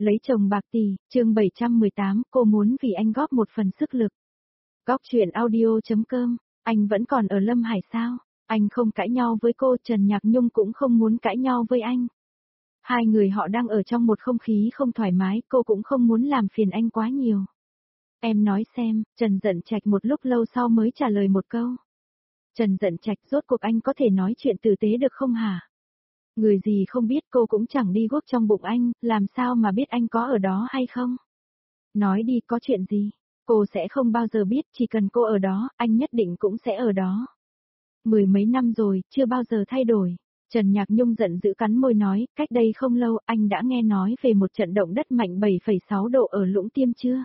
Lấy chồng bạc tỷ, chương 718, cô muốn vì anh góp một phần sức lực. Góc chuyện audio.com, anh vẫn còn ở Lâm Hải sao? Anh không cãi nhau với cô, Trần Nhạc Nhung cũng không muốn cãi nhau với anh. Hai người họ đang ở trong một không khí không thoải mái, cô cũng không muốn làm phiền anh quá nhiều. Em nói xem, Trần Dận Trạch một lúc lâu sau mới trả lời một câu. Trần Dận Trạch, rốt cuộc anh có thể nói chuyện tử tế được không hả? Người gì không biết, cô cũng chẳng đi guốc trong bụng anh, làm sao mà biết anh có ở đó hay không? Nói đi, có chuyện gì? Cô sẽ không bao giờ biết, chỉ cần cô ở đó, anh nhất định cũng sẽ ở đó. Mười mấy năm rồi, chưa bao giờ thay đổi. Trần Nhạc Nhung giận dữ cắn môi nói, cách đây không lâu anh đã nghe nói về một trận động đất mạnh 7,6 độ ở Lũng Tiêm chưa?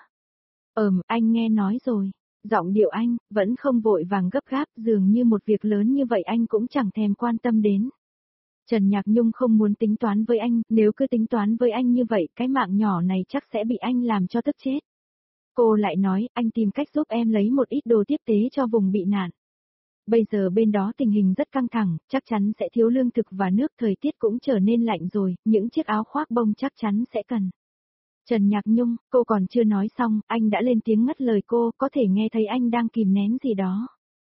Anh nghe nói rồi. Giọng điệu anh, vẫn không vội vàng gấp gáp, dường như một việc lớn như vậy anh cũng chẳng thèm quan tâm đến. Trần Nhạc Nhung không muốn tính toán với anh, nếu cứ tính toán với anh như vậy, cái mạng nhỏ này chắc sẽ bị anh làm cho tức chết. Cô lại nói, anh tìm cách giúp em lấy một ít đồ tiếp tế cho vùng bị nạn. Bây giờ bên đó tình hình rất căng thẳng, chắc chắn sẽ thiếu lương thực và nước, thời tiết cũng trở nên lạnh rồi, những chiếc áo khoác bông chắc chắn sẽ cần. Trần Nhạc Nhung, cô còn chưa nói xong, anh đã lên tiếng ngắt lời cô, có thể nghe thấy anh đang kìm nén gì đó.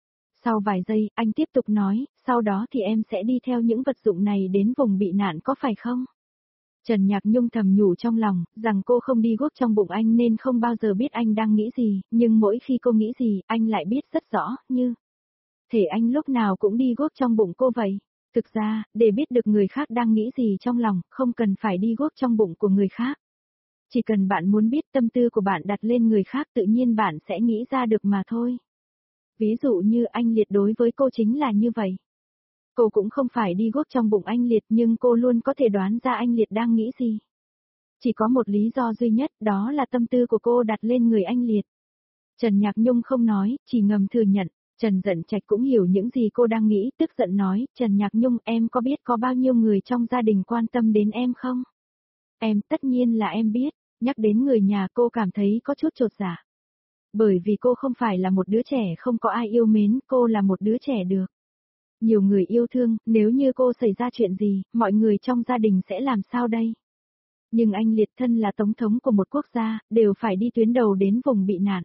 Sau vài giây, anh tiếp tục nói, sau đó thì em sẽ đi theo những vật dụng này đến vùng bị nạn có phải không? Trần Nhạc Nhung thầm nhủ trong lòng, rằng cô không đi guốc trong bụng anh nên không bao giờ biết anh đang nghĩ gì, nhưng mỗi khi cô nghĩ gì, anh lại biết rất rõ, như thể anh lúc nào cũng đi guốc trong bụng cô vậy. Thực ra, để biết được người khác đang nghĩ gì trong lòng, không cần phải đi guốc trong bụng của người khác. Chỉ cần bạn muốn biết tâm tư của bạn đặt lên người khác tự nhiên bạn sẽ nghĩ ra được mà thôi. Ví dụ như anh Liệt đối với cô chính là như vậy. Cô cũng không phải đi guốc trong bụng anh Liệt nhưng cô luôn có thể đoán ra anh Liệt đang nghĩ gì. Chỉ có một lý do duy nhất, đó là tâm tư của cô đặt lên người anh Liệt. Trần Nhạc Nhung không nói, chỉ ngầm thừa nhận. Trần Dận Trạch cũng hiểu những gì cô đang nghĩ, tức giận nói, Trần Nhạc Nhung, em có biết có bao nhiêu người trong gia đình quan tâm đến em không? Em, tất nhiên là em biết, nhắc đến người nhà cô cảm thấy có chút chột dạ. Bởi vì cô không phải là một đứa trẻ không có ai yêu mến, cô là một đứa trẻ được. Nhiều người yêu thương, nếu như cô xảy ra chuyện gì, mọi người trong gia đình sẽ làm sao đây? Nhưng anh Liệt thân là tổng thống của một quốc gia, đều phải đi tuyến đầu đến vùng bị nạn.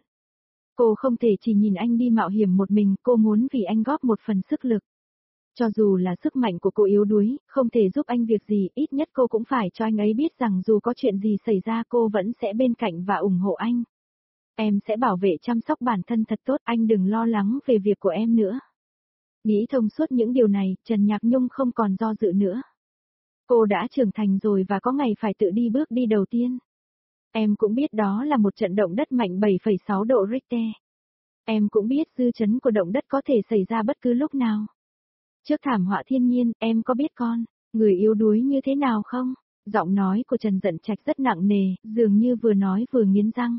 Cô không thể chỉ nhìn anh đi mạo hiểm một mình, cô muốn vì anh góp một phần sức lực. Cho dù là sức mạnh của cô yếu đuối, không thể giúp anh việc gì, ít nhất cô cũng phải cho anh ấy biết rằng dù có chuyện gì xảy ra cô vẫn sẽ bên cạnh và ủng hộ anh. Em sẽ bảo vệ chăm sóc bản thân thật tốt, anh đừng lo lắng về việc của em nữa. Nghĩ thông suốt những điều này, Trần Nhạc Nhung không còn do dự nữa. Cô đã trưởng thành rồi và có ngày phải tự đi bước đi đầu tiên. Em cũng biết đó là một trận động đất mạnh 7,6 độ Richter. Em cũng biết dư chấn của động đất có thể xảy ra bất cứ lúc nào. Trước thảm họa thiên nhiên, em có biết người yếu đuối như thế nào không? Giọng nói của Trần Dận Trạch rất nặng nề, dường như vừa nói vừa nghiến răng.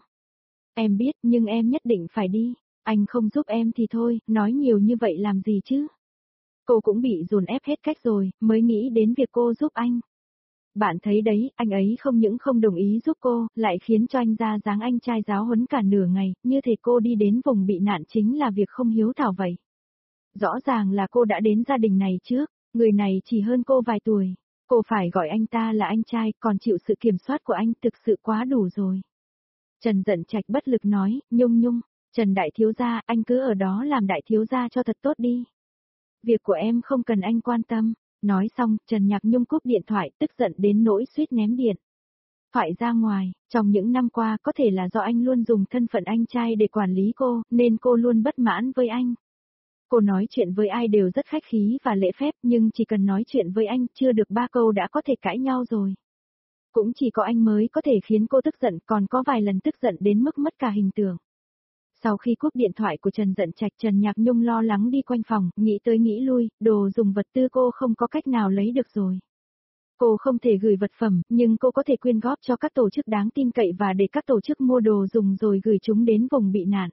Em biết, nhưng em nhất định phải đi. Anh không giúp em thì thôi, nói nhiều như vậy làm gì chứ? Cô cũng bị dồn ép hết cách rồi, mới nghĩ đến việc cô giúp anh. Bạn thấy đấy, anh ấy không những không đồng ý giúp cô, lại khiến cho anh ra dáng anh trai giáo huấn cả nửa ngày, như thể cô đi đến vùng bị nạn chính là việc không hiếu thảo vậy. Rõ ràng là cô đã đến gia đình này trước, người này chỉ hơn cô vài tuổi. Cô phải gọi anh ta là anh trai, còn chịu sự kiểm soát của anh thực sự quá đủ rồi. Trần Dận Trạch bất lực nói, Nhung, Trần đại thiếu gia, anh cứ ở đó làm đại thiếu gia cho thật tốt đi. Việc của em không cần anh quan tâm. Nói xong, Trần Nhạc Nhung cúp điện thoại, tức giận đến nỗi suýt ném điện thoại ra ngoài. Trong những năm qua có thể là do anh luôn dùng thân phận anh trai để quản lý cô, nên cô luôn bất mãn với anh. Cô nói chuyện với ai đều rất khách khí và lễ phép, nhưng chỉ cần nói chuyện với anh, chưa được 3 câu đã có thể cãi nhau rồi. Cũng chỉ có anh mới có thể khiến cô tức giận, còn có vài lần tức giận đến mức mất cả hình tượng. Sau khi cúp điện thoại của Trần Dận Trạch, Trần Nhạc Nhung lo lắng đi quanh phòng, nghĩ tới nghĩ lui, đồ dùng vật tư cô không có cách nào lấy được rồi. Cô không thể gửi vật phẩm, nhưng cô có thể quyên góp cho các tổ chức đáng tin cậy và để các tổ chức mua đồ dùng rồi gửi chúng đến vùng bị nạn.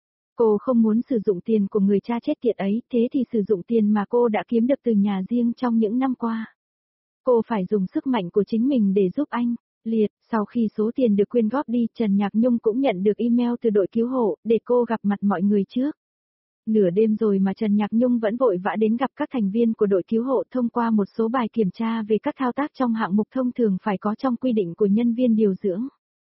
Cô không muốn sử dụng tiền của người cha chết tiệt ấy, thế thì sử dụng tiền mà cô đã kiếm được từ nhà riêng trong những năm qua. Cô phải dùng sức mạnh của chính mình để giúp anh. Liệt, sau khi số tiền được quyên góp đi, Trần Nhạc Nhung cũng nhận được email từ đội cứu hộ, để cô gặp mặt mọi người trước. Nửa đêm rồi mà Trần Nhạc Nhung vẫn vội vã đến gặp các thành viên của đội cứu hộ thông qua một số bài kiểm tra về các thao tác trong hạng mục thông thường phải có trong quy định của nhân viên điều dưỡng.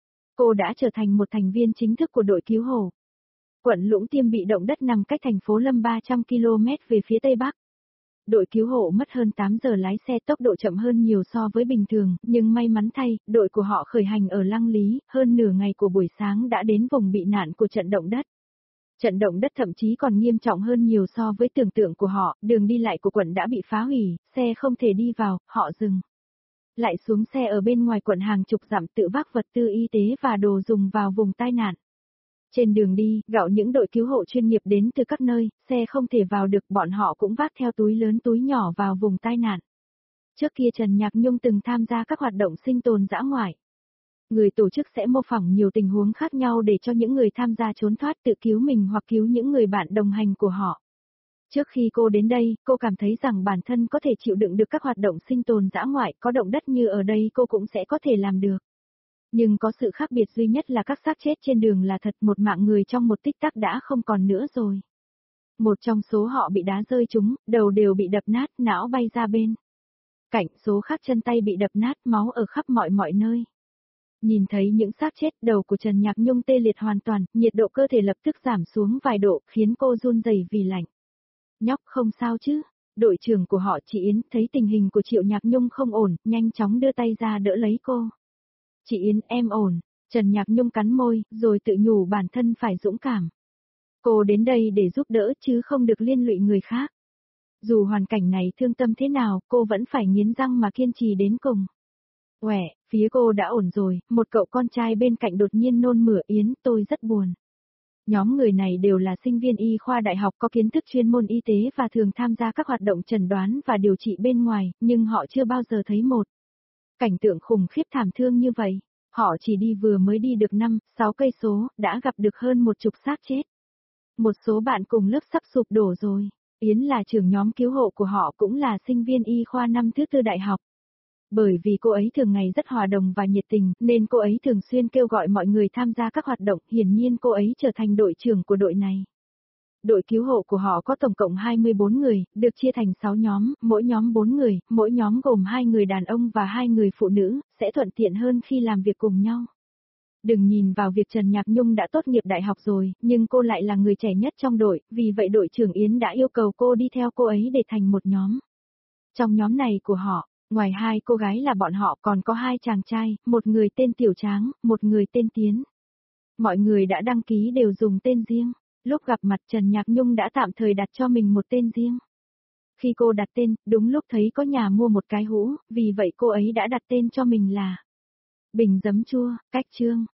Cô đã trở thành một thành viên chính thức của đội cứu hộ. Quận Lũng Tiêm bị động đất nằm cách thành phố Lâm 300 km về phía tây bắc. Đội cứu hộ mất hơn 8 giờ lái xe, tốc độ chậm hơn nhiều so với bình thường, nhưng may mắn thay, đội của họ khởi hành ở Lăng Lý, hơn nửa ngày của buổi sáng đã đến vùng bị nạn của trận động đất. Trận động đất thậm chí còn nghiêm trọng hơn nhiều so với tưởng tượng của họ, đường đi lại của quận đã bị phá hủy, xe không thể đi vào, họ dừng. Lại xuống xe ở bên ngoài quận hàng chục dặm tự vác vật tư y tế và đồ dùng vào vùng tai nạn. Trên đường đi, gạo những đội cứu hộ chuyên nghiệp đến từ các nơi, xe không thể vào được, bọn họ cũng vác theo túi lớn túi nhỏ vào vùng tai nạn. Trước kia Trần Nhạc Nhung từng tham gia các hoạt động sinh tồn dã ngoại. Người tổ chức sẽ mô phỏng nhiều tình huống khác nhau để cho những người tham gia trốn thoát tự cứu mình hoặc cứu những người bạn đồng hành của họ. Trước khi cô đến đây, cô cảm thấy rằng bản thân có thể chịu đựng được các hoạt động sinh tồn dã ngoại, có động đất như ở đây cô cũng sẽ có thể làm được. Nhưng có sự khác biệt duy nhất là các xác chết trên đường là thật, một mạng người trong một tích tắc đã không còn nữa rồi. Một trong số họ bị đá rơi trúng, đầu đều bị đập nát, não bay ra bên cạnh, số khác chân tay bị đập nát, máu ở khắp mọi nơi. Nhìn thấy những xác chết, đầu của Trần Nhạc Nhung tê liệt hoàn toàn, nhiệt độ cơ thể lập tức giảm xuống vài độ, khiến cô run rẩy vì lạnh. Nhóc không sao chứ? Đội trưởng của họ chị Yến thấy tình hình của Triệu Nhạc Nhung không ổn, nhanh chóng đưa tay ra đỡ lấy cô. Chị Yến, em ổn. Trần Nhạc Nhung cắn môi, rồi tự nhủ bản thân phải dũng cảm. Cô đến đây để giúp đỡ chứ không được liên lụy người khác. Dù hoàn cảnh này thương tâm thế nào, cô vẫn phải nghiến răng mà kiên trì đến cùng. Uể, phía cô đã ổn rồi, một cậu con trai bên cạnh đột nhiên nôn mửa. Yến, tôi rất buồn. Nhóm người này đều là sinh viên y khoa đại học có kiến thức chuyên môn y tế và thường tham gia các hoạt động chẩn đoán và điều trị bên ngoài, nhưng họ chưa bao giờ thấy một cảnh tượng khủng khiếp thảm thương như vậy. Họ chỉ đi vừa mới đi được 5-6 cây số, đã gặp được hơn 10 xác chết. Một số bạn cùng lớp sắp sụp đổ rồi. Yến là trưởng nhóm cứu hộ của họ, cũng là sinh viên y khoa năm thứ 4 đại học. Bởi vì cô ấy thường ngày rất hòa đồng và nhiệt tình, nên cô ấy thường xuyên kêu gọi mọi người tham gia các hoạt động, hiển nhiên cô ấy trở thành đội trưởng của đội này. Đội cứu hộ của họ có tổng cộng 24 người, được chia thành 6 nhóm, mỗi nhóm 4 người, mỗi nhóm gồm 2 người đàn ông và 2 người phụ nữ, sẽ thuận tiện hơn khi làm việc cùng nhau. Đừng nhìn vào việc Trần Nhạc Nhung đã tốt nghiệp đại học rồi, nhưng cô lại là người trẻ nhất trong đội, vì vậy đội trưởng Yến đã yêu cầu cô đi theo cô ấy để thành một nhóm. Trong nhóm này của họ, ngoài 2 cô gái là bọn họ còn có 2 chàng trai, một người tên Tiểu Tráng, một người tên Tiến. Mọi người đã đăng ký đều dùng tên riêng. Lúc gặp mặt Trần Nhạc Nhung đã tạm thời đặt cho mình một tên riêng. Khi cô đặt tên, đúng lúc thấy có nhà mua một cái hũ, vì vậy cô ấy đã đặt tên cho mình là Bình Giấm Chua, cách chương.